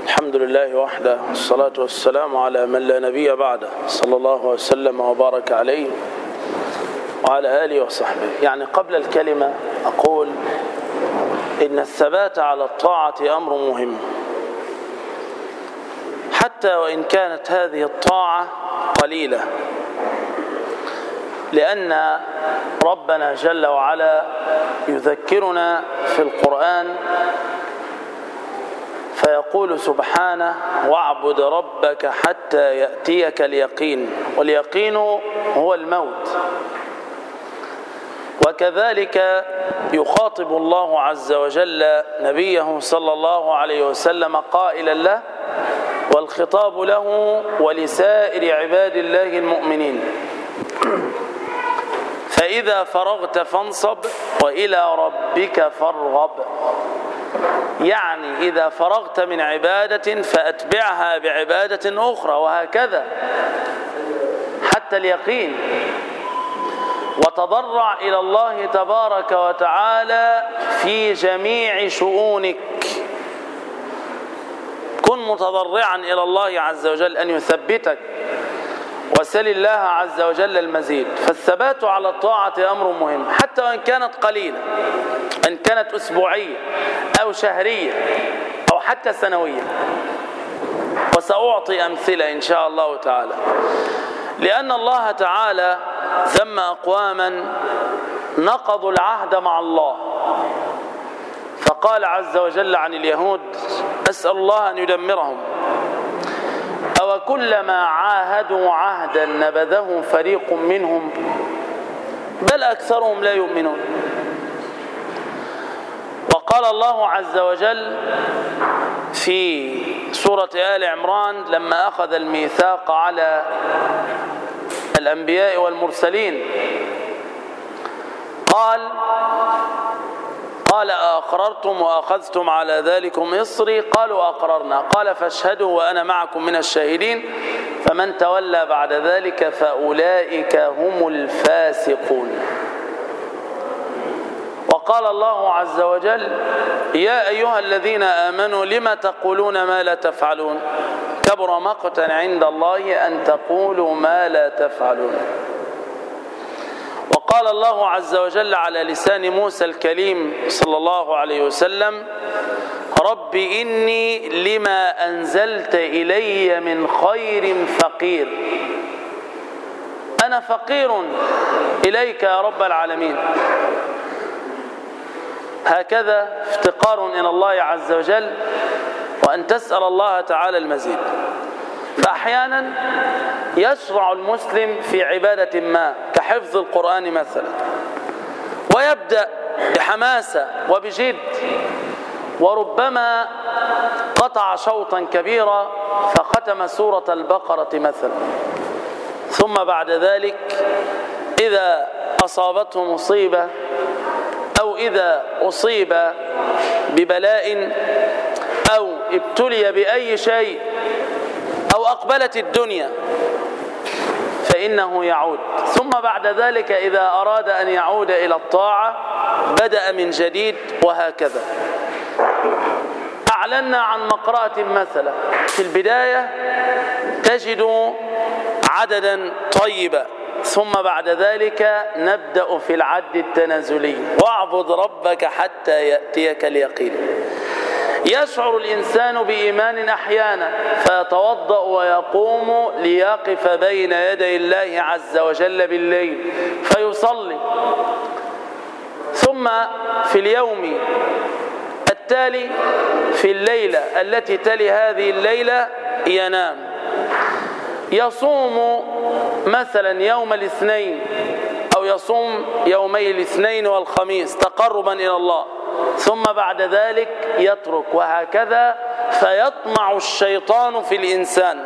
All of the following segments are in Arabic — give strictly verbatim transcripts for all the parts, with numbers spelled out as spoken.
الحمد لله وحده، والصلاة والسلام على من لا نبي بعده، صلى الله وسلم وبارك عليه وعلى آله وصحبه. يعني قبل الكلمة أقول إن الثبات على الطاعة أمر مهم، حتى وإن كانت هذه الطاعة قليلة، لأن ربنا جل وعلا يذكرنا في القرآن فيقول سبحانه: واعبد ربك حتى يأتيك اليقين، واليقين هو الموت. وكذلك يخاطب الله عز وجل نبيه صلى الله عليه وسلم قائلا له، والخطاب له ولسائر عباد الله المؤمنين: فإذا فرغت فانصب وإلى ربك فارغب. يعني إذا فرغت من عبادة فأتبعها بعبادة أخرى، وهكذا حتى اليقين. وتضرع إلى الله تبارك وتعالى في جميع شؤونك، كن متضرعا إلى الله عز وجل أن يثبتك، وسل الله عز وجل المزيد. فالثبات على الطاعة أمر مهم، حتى وإن كانت قليلة، إن كانت أسبوعية أو شهرية أو حتى سنوية. وسأعطي أمثلة إن شاء الله تعالى، لأن الله تعالى ذم أقواما نقضوا العهد مع الله، فقال عز وجل عن اليهود: أسأل الله أن يدمرهم. أو كلما عاهدوا عهدا نبذه فريق منهم بل أكثرهم لا يؤمنون. وقال الله عز وجل في سورة آل عمران لما أخذ الميثاق على الأنبياء والمرسلين قال قال أأقررتم وأخذتم على ذلكم إصري؟ قالوا أقررنا. قال فاشهدوا وأنا معكم من الشاهدين، فمن تولى بعد ذلك فأولئك هم الفاسقون. وقال الله عز وجل: يا أيها الذين آمنوا لم تقولون ما لا تفعلون، كبر مقتا عند الله أن تقولوا ما لا تفعلون. وقال الله عز وجل على لسان موسى الكليم صلى الله عليه وسلم: رب إني لما أنزلت إلي من خير فقير. أنا فقير إليك يا رب العالمين. هكذا افتقار إلى الله عز وجل، وأن تسأل الله تعالى المزيد. فأحيانا يشرع المسلم في عبادة ما كحفظ القرآن مثلا، ويبدأ بحماسة وبجد، وربما قطع شوطا كبيرا فختم سورة البقرة مثلا، ثم بعد ذلك إذا أصابته مصيبة أو إذا أصيب ببلاء أو ابتلي بأي شيء أو أقبلت الدنيا فإنه يعود، ثم بعد ذلك إذا أراد أن يعود إلى الطاعة بدأ من جديد، وهكذا. أعلنا عن مقرأة مثلا، في البداية تجد عددا طيبا، ثم بعد ذلك نبدأ في العد التنازلي: واعبد ربك حتى يأتيك اليقين. يشعر الإنسان بإيمان أحيانا فيتوضأ ويقوم ليقف بين يدي الله عز وجل بالليل فيصلي، ثم في اليوم التالي في الليلة التي تلي هذه الليلة ينام، يصوم مثلا يوم الاثنين أو يصوم يومي الاثنين والخميس تقربا إلى الله، ثم بعد ذلك يترك، وهكذا. فيطمع الشيطان في الإنسان،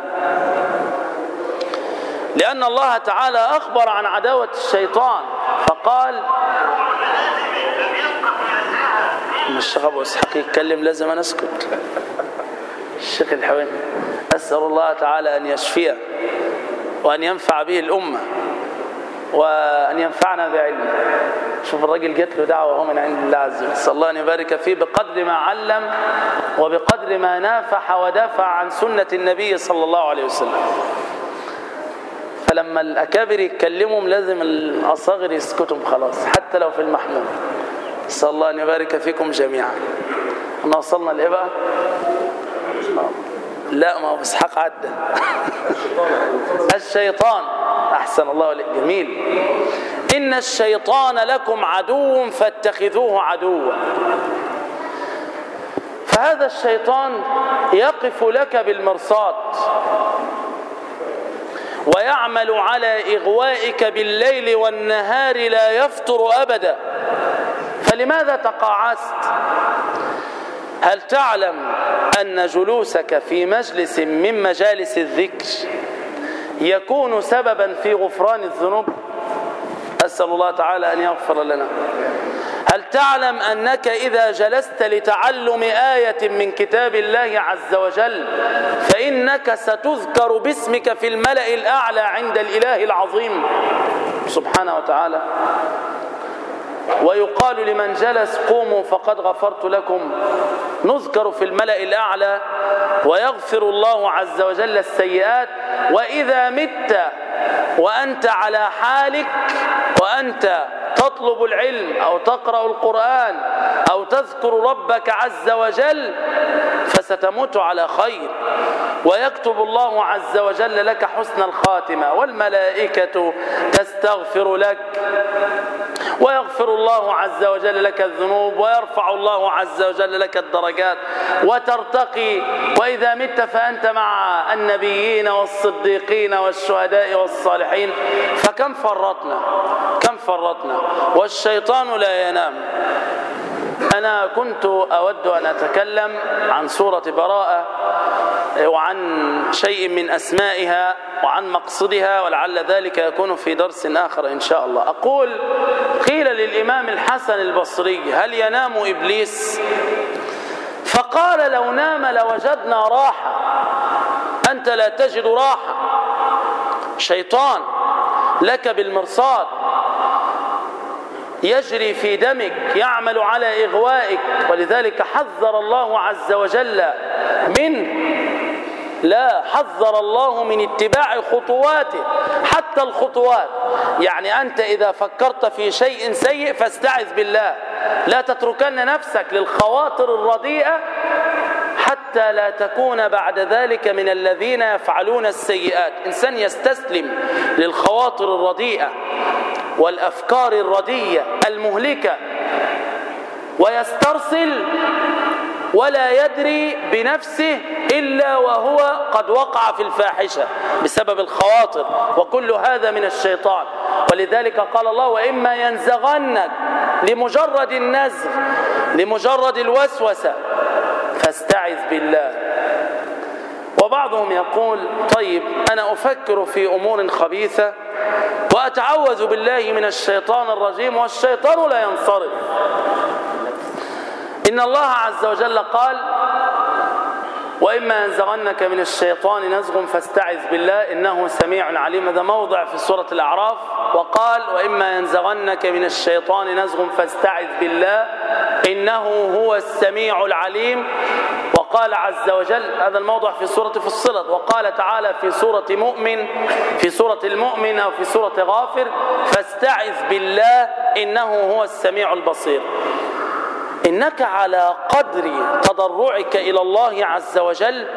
لأن الله تعالى أخبر عن عداوة الشيطان فقال: الشيخ أبو إسحاق يتكلم لازم أنا أسكت. الشيخ الحويني أسأل الله تعالى أن يشفيه وأن ينفع به الأمة وأن ينفعنا بعلمه. شوف الراجل جات له دعوة وهو من عند الله عز وجل، نسأل الله أن يبارك فيه بقدر ما علم وبقدر ما نافح ودافع عن سنة النبي صلى الله عليه وسلم. فلما الأكابر يتكلمهم لازم الأصاغر يسكتهم خلاص حتى لو في المحمول. نسأل الله أن يبارك فيكم جميعا. احنا وصلنا لإيه بقى؟ لا ما هو اسحاق عدى. الشيطان، أحسن الله عليك، جميل. إن الشيطان لكم عدو فاتخذوه عدوا. فهذا الشيطان يقف لك بالمرصاد ويعمل على إغوائك بالليل والنهار لا يفتر أبدا. فلماذا تقاعست؟ هل تعلم أن جلوسك في مجلس من مجالس الذكر يكون سببا في غفران الذنوب؟ أسأل الله تعالى أن يغفر لنا. هل تعلم أنك إذا جلست لتعلم آية من كتاب الله عز وجل فإنك ستذكر باسمك في الملأ الأعلى عند الإله العظيم سبحانه وتعالى، ويقال لمن جلس قوموا فقد غفرت لكم، نذكر في الملأ الأعلى ويغفر الله عز وجل السيئات. وإذا مت وأنت على حالك وأنت تطلب العلم أو تقرأ القرآن أو تذكر ربك عز وجل فستموت على خير، ويكتب الله عز وجل لك حسن الخاتمة، والملائكة تستغفر لك، ويغفر الله عز وجل لك الذنوب، ويرفع الله عز وجل لك الدرجات وترتقي. وإذا مت فأنت مع النبيين والصديقين والشهداء والصالحين. فكم فرطنا كم فرطنا والشيطان لا ينام. أنا كنت أود أن أتكلم عن سورة براءة وعن شيء من أسمائها وعن مقصدها، ولعل ذلك يكون في درس آخر إن شاء الله. أقول قيل للإمام الحسن البصري هل ينام إبليس؟ فقال لو نام لوجدنا راحة. أنت لا تجد راحة، شيطان لك بالمرصاد يجري في دمك يعمل على إغوائك، ولذلك حذر الله عز وجل منه. لا، حذر الله من اتباع خطواته، حتى الخطوات. يعني أنت إذا فكرت في شيء سيء فاستعذ بالله، لا تتركن نفسك للخواطر الرديئة حتى لا تكون بعد ذلك من الذين يفعلون السيئات. إنسان يستسلم للخواطر الرديئة والأفكار الرديئة المهلكة ويسترسل ولا يدري بنفسه إلا وهو قد وقع في الفاحشة بسبب الخواطر، وكل هذا من الشيطان. ولذلك قال الله وإما ينزغنك، لمجرد النزغ لمجرد الوسوسة فاستعذ بالله. وبعضهم يقول طيب أنا أفكر في أمور خبيثة وأتعوذ بالله من الشيطان الرجيم والشيطان لا ينصرف. إن الله عز وجل قال وإما ينزغنك من الشيطان نزغ فاستعذ بالله إنه سميع عليم. هذا موضع في سورة الأعراف. وقال وإما ينزغنك من الشيطان نزغ فاستعذ بالله إنه هو السميع العليم. وقال عز وجل، هذا الموضع في سورة فصلت، وقال تعالى في سورة مؤمن في سورة المؤمن أو في سورة غافر فاستعذ بالله إنه هو السميع البصير. إنك على قدر تضرعك إلى الله عز وجل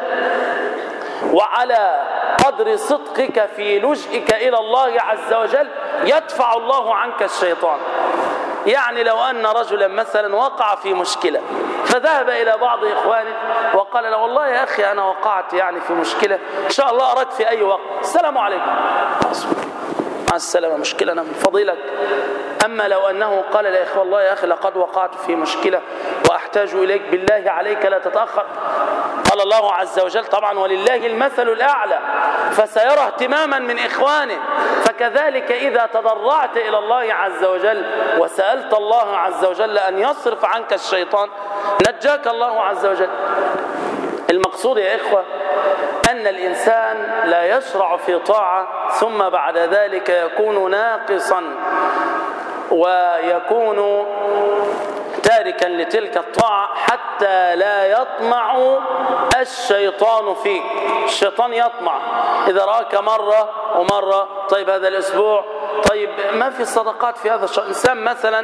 وعلى قدر صدقك في لجئك إلى الله عز وجل يدفع الله عنك الشيطان. يعني لو أن رجلا مثلا وقع في مشكلة فذهب إلى بعض إخوانه وقال له والله يا أخي أنا وقعت يعني في مشكلة، إن شاء الله أراك في أي وقت، السلام عليكم، مع السلامة، مشكلة أنا من فضيلك. أما لو أنه قال لا يا أخي والله يا أخي لقد وقعت في مشكلة وأحتاج إليك بالله عليك لا تتأخر، قال الله عز وجل طبعا ولله المثل الأعلى فسيرى اهتماما من إخوانه. فكذلك إذا تضرعت إلى الله عز وجل وسألت الله عز وجل أن يصرف عنك الشيطان نجاك الله عز وجل. المقصود يا إخوة أن الإنسان لا يشرع في طاعة ثم بعد ذلك يكون ناقصا ويكون تاركا لتلك الطاعة حتى لا يطمع الشيطان فيك. الشيطان يطمع إذا رأك مرة ومرة، طيب هذا الأسبوع، طيب ما في صدقات في هذا الشهر. إنسان مثلا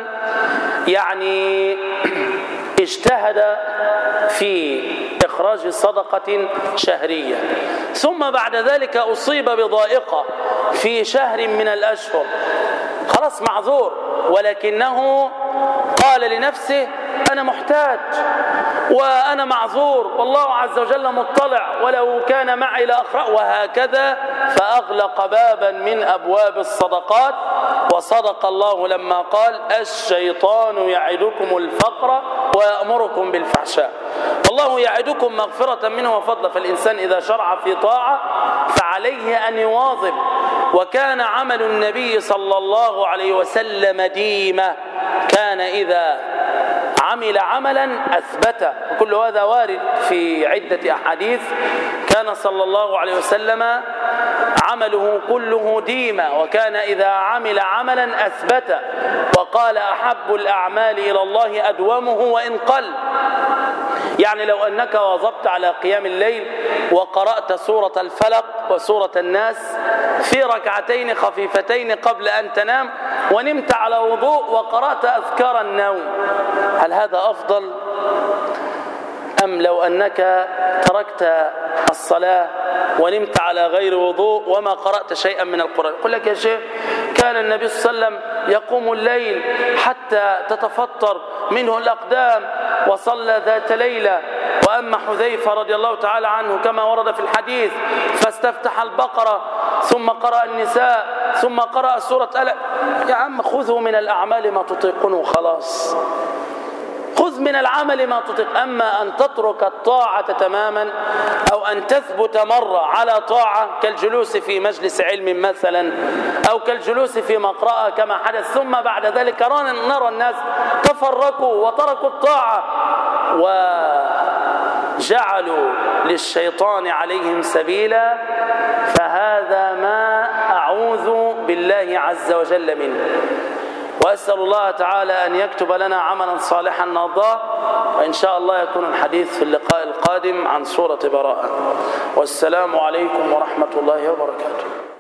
يعني اجتهد في إخراج صدقة شهرية، ثم بعد ذلك أصيب بضائقة في شهر من الأشهر، خلاص معذور، ولكنه قال لنفسه أنا محتاج وأنا معذور والله عز وجل مطلع ولو كان معي لأقرأ، وهكذا فأغلق بابا من أبواب الصدقات. وصدق الله لما قال الشيطان يعدكم الفقر ويأمركم بالفحشاء والله يعدكم مغفرة منه وفضلا. فالإنسان إذا شرع في طاعة فعليه أن يواظب. وكان عمل النبي صلى الله عليه وسلم ديمة، كان إذا عمل عملا أثبته، وكل هذا وارد في عدة أحاديث. كان صلى الله عليه وسلم عمله كله ديمة، وكان إذا عمل عملا أثبته، وقال أحب الأعمال إلى الله أدومه وإن قل. يعني لو أنك واظبت على قيام الليل وقرأت سورة الفلق وسورة الناس في ركعتين خفيفتين قبل أن تنام، ونمت على وضوء وقرأت أذكار النوم، هل هذا أفضل أم لو أنك تركت الصلاة ونمت على غير وضوء وما قرأت شيئا من القرآن؟ يقول لك يا شيخ كان النبي صلى الله عليه وسلم يقوم الليل حتى تتفطر منه الأقدام وصلى ذات ليلة. وأما حذيفة رضي الله تعالى عنه كما ورد في الحديث فاستفتح البقرة ثم قرأ النساء ثم قرأ سورة أل... يا عم خذوا من الأعمال ما تطيقونه خلاص، خذ من العمل ما تطيق. أما أن تترك الطاعة تماما أو أن تثبت مرة على طاعة كالجلوس في مجلس علم مثلا أو كالجلوس في مقرأة كما حدث، ثم بعد ذلك نرى الناس تفرقوا وتركوا الطاعة وجعلوا للشيطان عليهم سبيلا، فهذا ما أعوذ بالله عز وجل منه. وأسأل الله تعالى أن يكتب لنا عملا صالحا نرضاه. وإن شاء الله يكون الحديث في اللقاء القادم عن سورة براءة. والسلام عليكم ورحمة الله وبركاته.